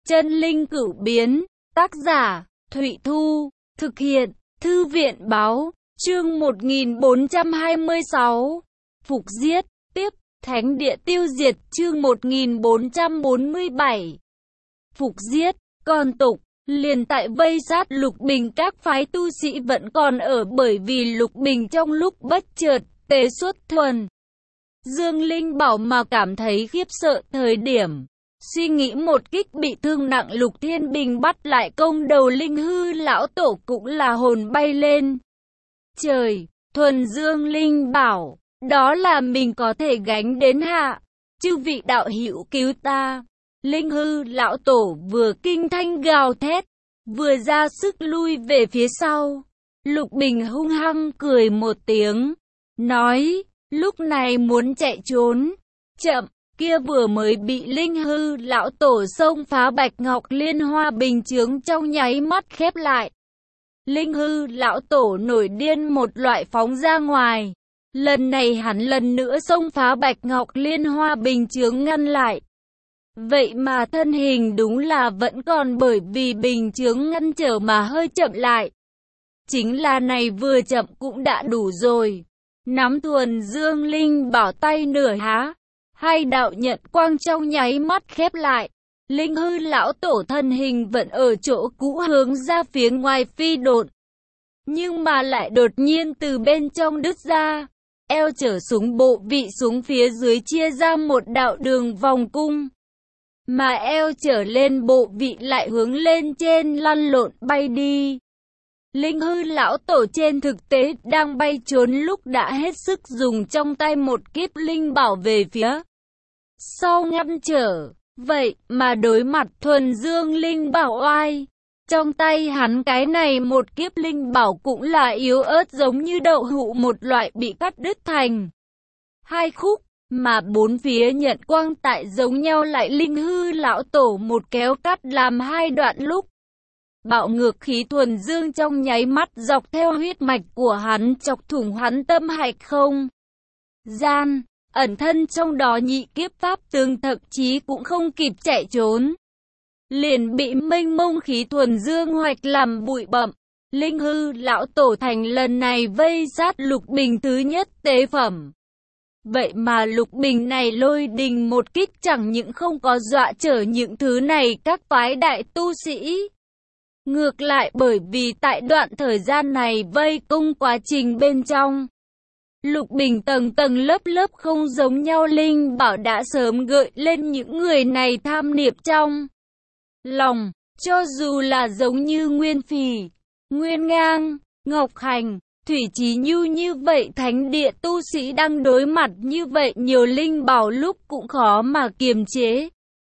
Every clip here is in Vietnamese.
Chân linh cửu biến, tác giả, Thụy Thu, thực hiện, Thư viện báo, chương 1426, Phục giết, tiếp, Thánh địa tiêu diệt, chương 1447, Phục giết, còn tục, liền tại vây sát Lục Bình các phái tu sĩ vẫn còn ở bởi vì Lục Bình trong lúc bất chợt, tế xuất thuần. Dương Linh Bảo mà cảm thấy khiếp sợ thời điểm. Suy nghĩ một kích bị thương nặng Lục Thiên Bình bắt lại công đầu Linh Hư lão tổ cũng là hồn bay lên. Trời, thuần Dương Linh Bảo, đó là mình có thể gánh đến hạ. Chư vị đạo hữu cứu ta. Linh Hư lão tổ vừa kinh thanh gào thét, vừa ra sức lui về phía sau. Lục Bình hung hăng cười một tiếng, nói, lúc này muốn chạy trốn, chậm. Kia vừa mới bị Linh Hư lão tổ xông phá Bạch Ngọc Liên Hoa bình chướng trong nháy mắt khép lại. Linh Hư lão tổ nổi điên một loại phóng ra ngoài. Lần này hắn lần nữa xông phá Bạch Ngọc Liên Hoa bình chướng ngăn lại. Vậy mà thân hình đúng là vẫn còn bởi vì bình chướng ngăn trở mà hơi chậm lại. Chính là này vừa chậm cũng đã đủ rồi. Nắm thuần Dương Linh Bảo tay nửa há. Hai đạo nhận quang trong nháy mắt khép lại. Linh Hư lão tổ thân hình vẫn ở chỗ cũ hướng ra phía ngoài phi độn. Nhưng mà lại đột nhiên từ bên trong đứt ra. Eo trở xuống bộ vị xuống phía dưới chia ra một đạo đường vòng cung. Mà eo trở lên bộ vị lại hướng lên trên lăn lộn bay đi. Linh Hư lão tổ trên thực tế đang bay trốn lúc đã hết sức dùng trong tay một kiếp linh bảo về phía sau ngăn trở. Vậy mà đối mặt thuần Dương Linh Bảo oai, trong tay hắn cái này một kiếp linh bảo cũng là yếu ớt giống như đậu hũ một loại bị cắt đứt thành hai khúc, mà bốn phía nhận quang tại giống nhau lại Linh Hư lão tổ một kéo cắt làm hai đoạn lúc. Bạo ngược khí thuần dương trong nháy mắt dọc theo huyết mạch của hắn chọc thủng hắn tâm hạch không gian. Ẩn thân trong đó nhị kiếp pháp tướng thậm chí cũng không kịp chạy trốn, liền bị mênh mông khí thuần dương hoạch làm bụi bặm. Linh Hư lão tổ thành lần này vây sát Lục Bình thứ nhất tế phẩm. Vậy mà Lục Bình này lôi đình một kích chẳng những không có dọa trở những thứ này các phái đại tu sĩ. Ngược lại bởi vì tại đoạn thời gian này vây công quá trình bên trong, Lục Bình tầng tầng lớp lớp không giống nhau linh bảo đã sớm gợi lên những người này tham niệm trong lòng. Cho dù là giống như Nguyên Phỉ, Nguyên Ngang, Ngọc Hành, Thủy Chí Nhu như vậy thánh địa tu sĩ đang đối mặt như vậy nhiều linh bảo lúc cũng khó mà kiềm chế.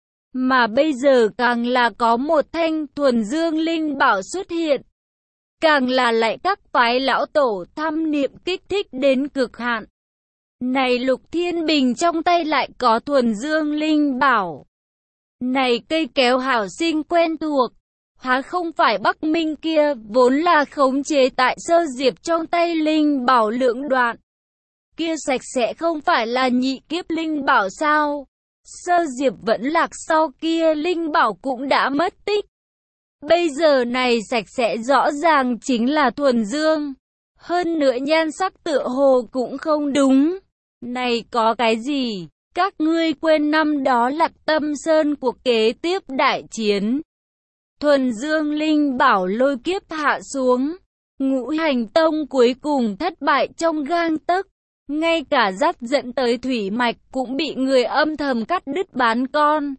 Mà bây giờ càng là có một thanh thuần dương linh bảo xuất hiện, càng là lại các phái lão tổ tham niệm kích thích đến cực hạn. Này Lục Thiên Bình trong tay lại có thuần dương linh bảo. Này cây kéo hảo sinh quen thuộc, há không phải Bắc Minh kia vốn là khống chế tại Sơ Diệp trong tay linh bảo lượng đoạn. Kia sạch sẽ không phải là nhị kiếp linh bảo sao? Sơ Diệp vẫn lạc sau kia linh bảo cũng đã mất tích. Bây giờ này sạch sẽ rõ ràng chính là thuần dương. Hơn nữa nhan sắc tựa hồ cũng không đúng. Này có cái gì? Các ngươi quên năm đó Lạc Tâm Sơn cuộc kế tiếp đại chiến. Thuần dương linh bảo lôi kiếp hạ xuống. Ngũ hành tông cuối cùng thất bại trong gang tấc. Ngay cả dắt dẫn tới thủy mạch cũng bị người âm thầm cắt đứt bán con.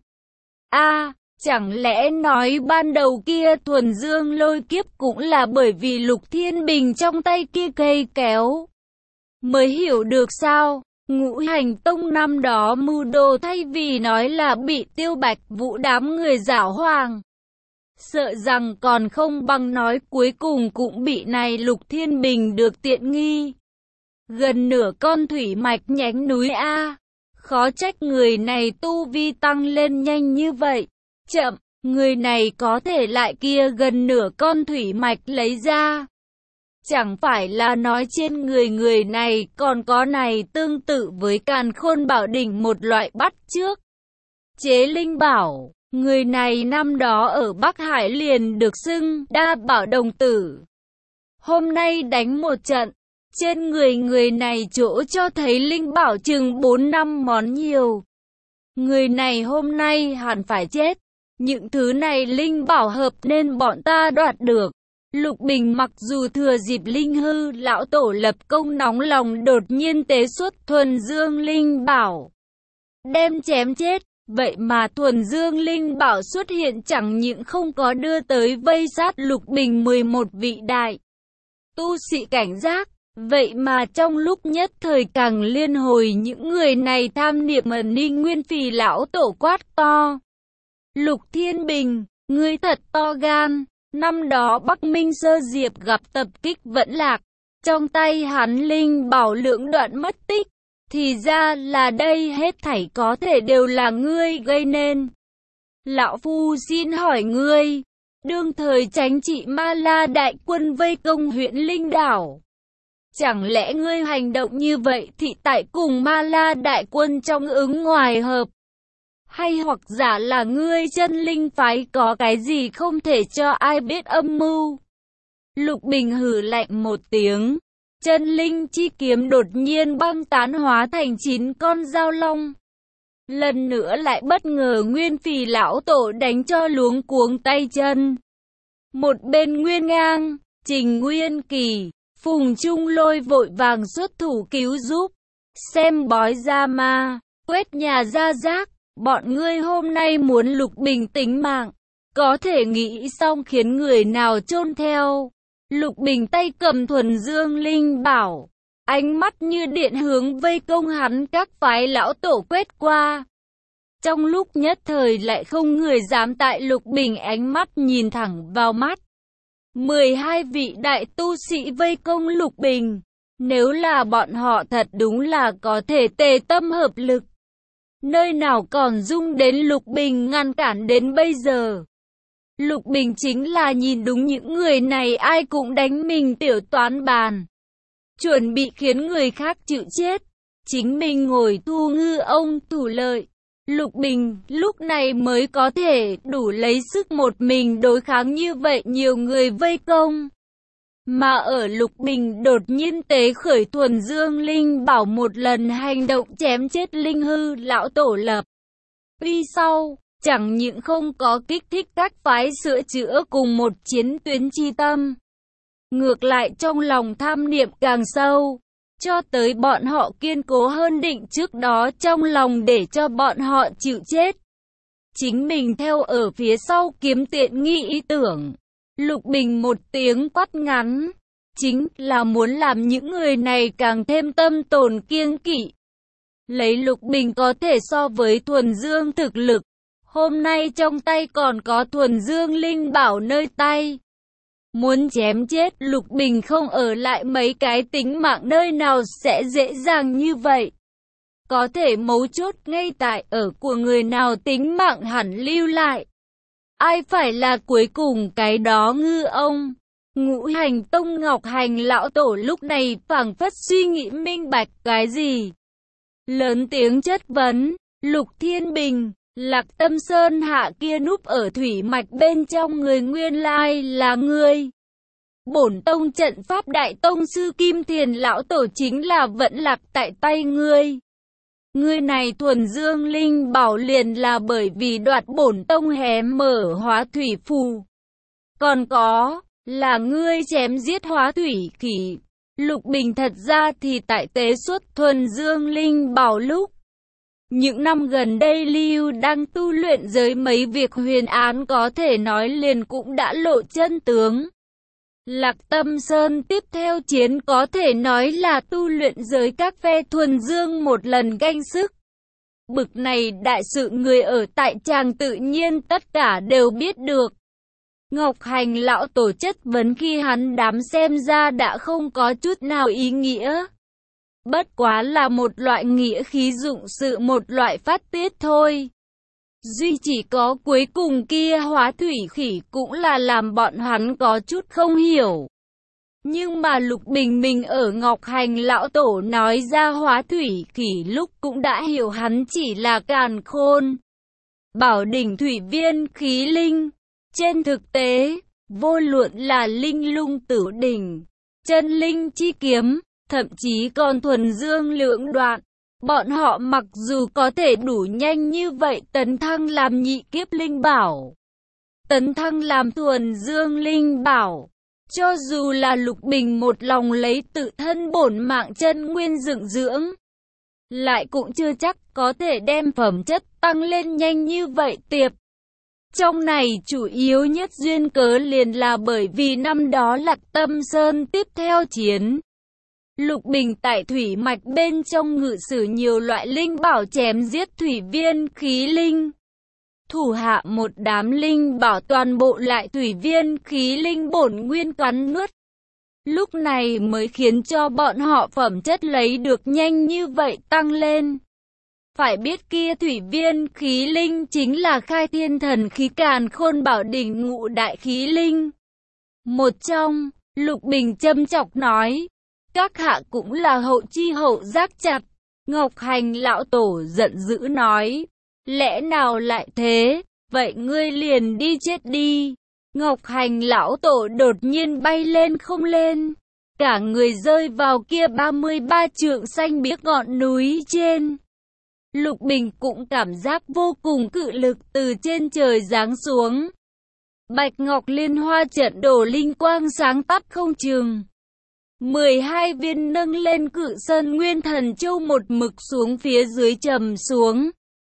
Chẳng lẽ nói ban đầu kia thuần dương lôi kiếp cũng là bởi vì Lục Thiên Bình trong tay kia cây kéo mới hiểu được sao? Ngũ hành tông năm đó mưu đồ thay vì nói là bị Tiêu Bạch Vũ đám người giảo hoàng, sợ rằng còn không bằng nói cuối cùng cũng bị này Lục Thiên Bình được tiện nghi. Gần nửa con thủy mạch nhánh núi khó trách người này tu vi tăng lên nhanh như vậy. Chậm, người này có thể lại kia gần nửa con thủy mạch lấy ra. Chẳng phải là nói trên người này còn có này tương tự với Càn Khôn Bảo Đỉnh một loại bắt chước chế linh bảo. Người này năm đó ở Bắc Hải liền được xưng Đa Bảo Đồng Tử. Hôm nay đánh một trận, trên người này chỗ cho thấy linh bảo chừng 4-5 món nhiều. Người này hôm nay hẳn phải chết. Những thứ này linh bảo hợp nên bọn ta đoạt được. Lục Bình mặc dù thừa dịp linh hư lão tổ lập công nóng lòng đột nhiên tế xuất thuần dương linh bảo, đem chém chết. Vậy mà thuần dương linh bảo xuất hiện chẳng những không có đưa tới vây sát Lục Bình 11 vị đại tu sĩ cảnh giác, vậy mà trong lúc nhất thời càng liên hồi những người này tham niệm mà Ninh Nguyên Phì lão tổ quát to. Lục Thiên Bình, ngươi thật to gan. Năm đó Bắc Minh Sơ Diệp gặp tập kích Vẫn Lạc, trong tay hắn linh bảo lưỡng đoạn mất tích, thì ra là đây hết thảy có thể đều là ngươi gây nên. Lão Phu xin hỏi ngươi, đương thời chánh trị Ma La đại quân vây công huyện Linh Đảo, chẳng lẽ ngươi hành động như vậy thì tại cùng Ma La đại quân trong ứng ngoài hợp? Hay hoặc giả là ngươi chân linh phái có cái gì không thể cho ai biết âm mưu? Lục Bình hừ lạnh một tiếng, chân linh chi kiếm đột nhiên băng tán hóa thành 9 con dao long. Lần nữa lại bất ngờ Nguyên Phì lão tổ đánh cho luống cuống tay chân. Một bên Nguyên Ngang, Trình Nguyên Kỳ, Phùng Trung Lôi vội vàng xuất thủ cứu giúp. Xem bói ra ma, quét nhà ra rác. Bọn ngươi hôm nay muốn Lục Bình tính mạng, có thể nghĩ xong khiến người nào chôn theo. Lục Bình tay cầm thuần dương linh bảo, ánh mắt như điện hướng vây công hắn các phái lão tổ quét qua. Trong lúc nhất thời lại không người dám tại Lục Bình ánh mắt nhìn thẳng vào mắt. 12 vị đại tu sĩ vây công Lục Bình, nếu là bọn họ thật đúng là có thể tề tâm hợp lực. Nơi nào còn dung đến Lục Bình ngăn cản đến bây giờ. Lục Bình chính là nhìn đúng những người này ai cũng đánh mình tiểu toán bàn, chuẩn bị khiến người khác chịu chết, chính mình ngồi thu ngư ông thủ lợi. Lục Bình lúc này mới có thể đủ lấy sức một mình đối kháng như vậy nhiều người vây công. Mà ở Lục Bình đột nhiên tế khởi thuần dương linh bảo một lần hành động chém chết linh hư lão tổ lập. Vì sau, chẳng những không có kích thích các phái sửa chữa cùng một chiến tuyến chi tâm. Ngược lại trong lòng tham niệm càng sâu, cho tới bọn họ kiên cố hơn định trước đó trong lòng để cho bọn họ chịu chết. Chính mình theo ở phía sau kiếm tiện nghi ý tưởng. Lục Bình một tiếng quát ngắn, chính là muốn làm những người này càng thêm tâm tồn kiêng kỵ. Lấy Lục Bình có thể so với thuần dương thực lực, hôm nay trong tay còn có thuần dương linh bảo nơi tay. Muốn chém chết Lục Bình không ở lại mấy cái tính mạng nơi nào sẽ dễ dàng như vậy. Có thể mấu chốt ngay tại ở của người nào tính mạng hẳn lưu lại. Ai phải là cuối cùng cái đó ngư ông. Ngũ Hành Tông Ngọc Hành lão tổ lúc này phảng phất suy nghĩ minh bạch cái gì. Lớn tiếng chất vấn, Lục Thiên Bình, Lạc Tâm Sơn hạ kia núp ở thủy mạch bên trong người nguyên lai là ngươi. Bổn tông trận pháp đại tông sư Kim Thiền lão tổ chính là Vẫn Lạc tại tay ngươi. Ngươi này thuần dương linh bảo liền là bởi vì đoạt bổn tông hé mở hóa thủy phù. Còn có, là ngươi chém giết hóa thủy khỉ. Lục Bình thật ra thì tại tế xuất thuần dương linh bảo lúc. Những năm gần đây Lưu đang tu luyện giới mấy việc huyền án có thể nói liền cũng đã lộ chân tướng. Lạc Tâm Sơn tiếp theo chiến có thể nói là tu luyện giới các phe thuần dương một lần ganh sức. Bực này đại sự người ở tại tràng tự nhiên tất cả đều biết được. Ngọc Hành lão tổ chất vấn khi hắn đám xem ra đã không có chút nào ý nghĩa. Bất quá là một loại nghĩa khí dụng sự một loại phát tiết thôi. Duy chỉ có cuối cùng kia hóa thủy khỉ cũng là làm bọn hắn có chút không hiểu. Nhưng mà Lục Bình mình ở Ngọc Hành lão tổ nói ra hóa thủy khỉ lúc cũng đã hiểu hắn chỉ là càn khôn. bảo đỉnh thủy viên khí linh. Trên thực tế, vô luận là linh lung tử đỉnh, chân linh chi kiếm, thậm chí còn thuần dương lưỡng đoạn, bọn họ mặc dù có thể đủ nhanh như vậy tấn thăng làm nhị kiếp linh bảo, tấn thăng làm thuần dương linh bảo, cho dù là Lục Bình một lòng lấy tự thân bổn mạng chân nguyên dựng dưỡng, lại cũng chưa chắc có thể đem phẩm chất tăng lên nhanh như vậy tiệp. Trong này chủ yếu nhất duyên cớ liền là bởi vì năm đó Lạc Tâm Sơn tiếp theo chiến. Lục Bình tại thủy mạch bên trong ngự sử nhiều loại linh bảo chém giết thủy viên khí linh. Thủ hạ một đám linh bảo toàn bộ lại thủy viên khí linh bổn nguyên cắn nuốt. Lúc này mới khiến cho bọn họ phẩm chất lấy được nhanh như vậy tăng lên. Phải biết kia thủy viên khí linh chính là khai thiên thần khí càn khôn bảo đỉnh ngũ đại khí linh. Một trong, Lục Bình châm chọc nói, các hạ cũng là hậu chi hậu giác chặt. Ngọc Hành lão tổ giận dữ nói, lẽ nào lại thế, vậy ngươi liền đi chết đi. Ngọc Hành lão tổ đột nhiên bay lên không lên, cả người rơi vào kia 33 trượng xanh biếc ngọn núi trên. Lục Bình cũng cảm giác vô cùng cự lực từ trên trời giáng xuống. Bạch Ngọc Liên Hoa trận đổ linh quang sáng tắt không chừng. 12 viên nâng lên cự sơn nguyên thần châu một mực xuống phía dưới trầm xuống.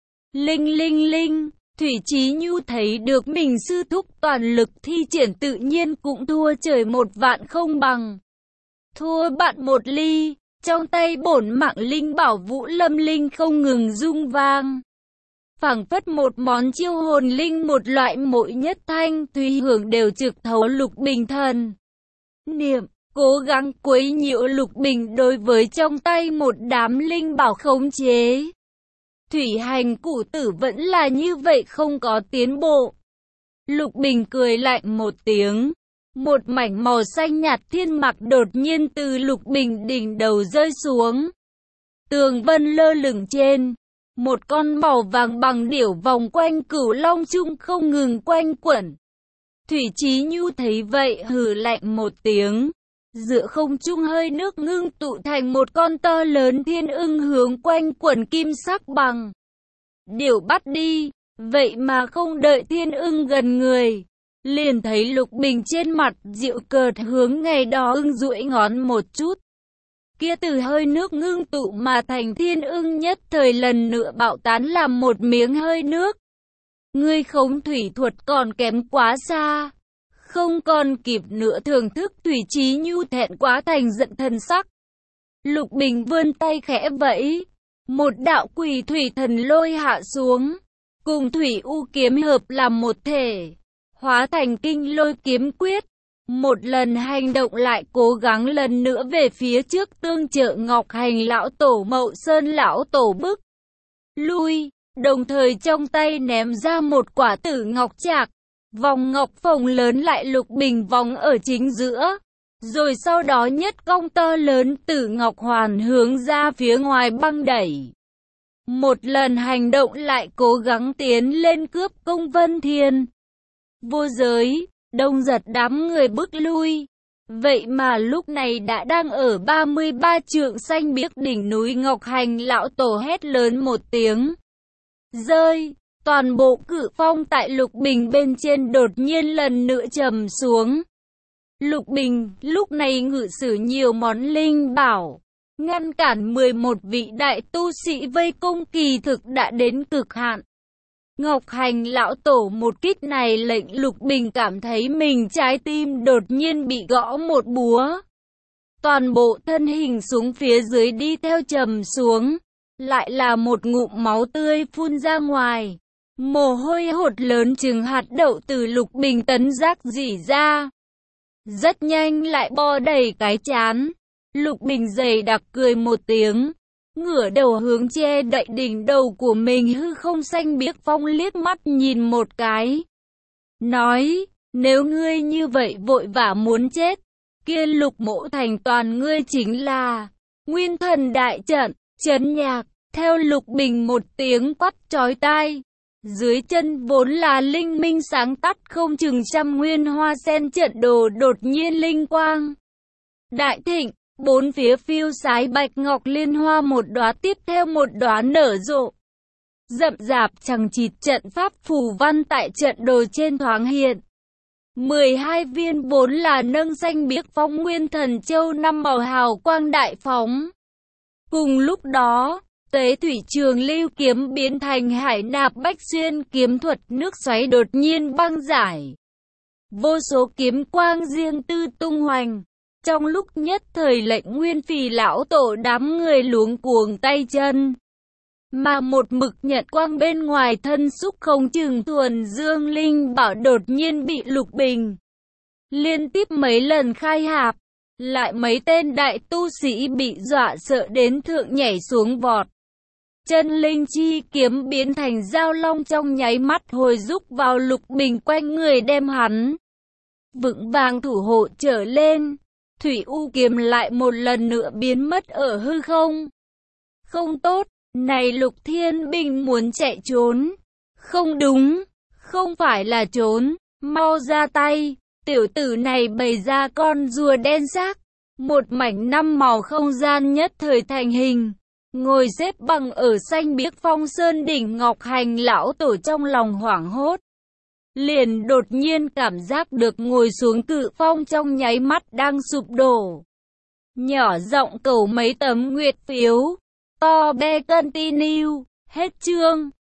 Linh linh linh, Thủy Chí Nhu thấy được mình sư thúc toàn lực thi triển tự nhiên cũng thua trời một vạn không bằng. Thua bạn một ly, trong tay bổn mạng linh bảo Vũ Lâm Linh không ngừng rung vang. Phảng phất một món chiêu hồn linh một loại mỗi nhất thanh tùy hưởng đều trực thấu Lục Bình thần niệm, cố gắng quấy nhiễu Lục Bình đối với trong tay một đám linh bảo khống chế. Thủy hành củ tử vẫn là như vậy không có tiến bộ. Lục Bình cười lạnh một tiếng. Một mảnh màu xanh nhạt thiên mạc đột nhiên từ Lục Bình đỉnh đầu rơi xuống. Tường vân lơ lửng trên. Một con màu vàng bằng điểu vòng quanh Cửu Long Trung không ngừng quanh quẩn. Thủy Chí Nhu thấy vậy hừ lạnh một tiếng. Giữa không trung hơi nước ngưng tụ thành một con to lớn thiên ưng hướng quanh quẩn kim sắc bằng điểu bắt đi. Vậy mà không đợi thiên ưng gần người, liền thấy Lục Bình trên mặt dịu cợt hướng ngày đó ưng duỗi ngón một chút. Kia từ hơi nước ngưng tụ mà thành thiên ưng nhất thời lần nữa bạo tán làm một miếng hơi nước. Ngươi khống thủy thuật còn kém quá xa. Không còn kịp nữa thưởng thức Thủy Chí Nhu thẹn quá thành giận thần sắc. Lục Bình vươn tay khẽ vẫy. Một đạo quỷ thủy thần lôi hạ xuống. Cùng thủy u kiếm hợp làm một thể. Hóa thành kinh lôi kiếm quyết. Một lần hành động lại cố gắng lần nữa về phía trước tương trợ Ngọc Hành lão tổ Mậu Sơn lão tổ bức lui, đồng thời trong tay ném ra một quả tử ngọc trạc. Vòng ngọc phồng lớn lại Lục Bình vòng ở chính giữa. Rồi sau đó nhất cong to lớn tử ngọc hoàn hướng ra phía ngoài băng đẩy. Một lần hành động lại cố gắng tiến lên cướp công Vân Thiên. Vô giới, Đông Giật đám người bước lui. Vậy mà lúc này đã đang ở 33 trượng xanh biếc đỉnh núi Ngọc Hành lão tổ hét lớn một tiếng. Rơi, toàn bộ cự phong tại Lục Bình bên trên đột nhiên lần nữa trầm xuống. Lục Bình lúc này ngự sử nhiều món linh bảo, ngăn cản 11 vị đại tu sĩ vây công kỳ thực đã đến cực hạn. Ngọc Hành lão tổ một kích này lệnh Lục Bình cảm thấy mình trái tim đột nhiên bị gõ một búa. Toàn bộ thân hình xuống phía dưới đi theo trầm xuống. Lại là một ngụm máu tươi phun ra ngoài. Mồ hôi hột lớn chừng hạt đậu từ Lục Bình tấn giác rỉ ra. Rất nhanh lại bo đầy cái trán. Lục Bình dày đặc cười một tiếng. Ngửa đầu hướng che đậy đỉnh đầu của mình hư không xanh biếc phong liếc mắt nhìn một cái. Nói, nếu ngươi như vậy vội vã muốn chết, kia Lục Mỗ thành toàn ngươi chính là Nguyên Thần đại trận, trấn nhạc. Theo Lục Bình một tiếng quát chói tai, Dưới chân vốn là linh minh sáng tắt không chừng trăm nguyên hoa sen trận đồ đột nhiên linh quang đại thịnh, bốn phía phiêu sái bạch ngọc liên hoa một đóa tiếp theo một đóa nở rộ. Rậm rạp chằng chịt trận pháp phù văn tại trận đồ trên thoáng hiện. 12 viên vốn là nâng danh biếc phong nguyên thần châu năm màu hào quang đại phóng. Cùng lúc đó, Tế thủy trường lưu kiếm biến thành hải nạp bách xuyên kiếm thuật nước xoáy đột nhiên băng giải. Vô số kiếm quang riêng tư tung hoành. Trong lúc nhất thời lệnh nguyên phì lão tổ đám người luống cuống tay chân. Mà một mực nhật quang bên ngoài thân xúc không chừng thuần dương linh bảo đột nhiên bị Lục Bình liên tiếp mấy lần khai hạp. Lại mấy tên đại tu sĩ bị dọa sợ đến thượng nhảy xuống vọt. Chân linh chi kiếm biến thành dao long trong nháy mắt hồi rúc vào Lục Bình quanh người đem hắn vững vàng thủ hộ trở lên. Thủy U kiếm lại một lần nữa biến mất ở hư không. Không tốt, này Lục Thiên Bình muốn chạy trốn. Không đúng, không phải là trốn, mau ra tay. Tiểu tử này bày ra con rùa đen xác. Một mảnh năm màu không gian nhất thời thành hình. Ngồi xếp bằng ở xanh biếc phong sơn đỉnh Ngọc Hành lão tổ trong lòng hoảng hốt. Liền đột nhiên cảm giác được ngồi xuống cự phong trong nháy mắt đang sụp đổ. Nhỏ giọng cầu mấy tấm nguyệt phiếu. To be continue. Hết chương.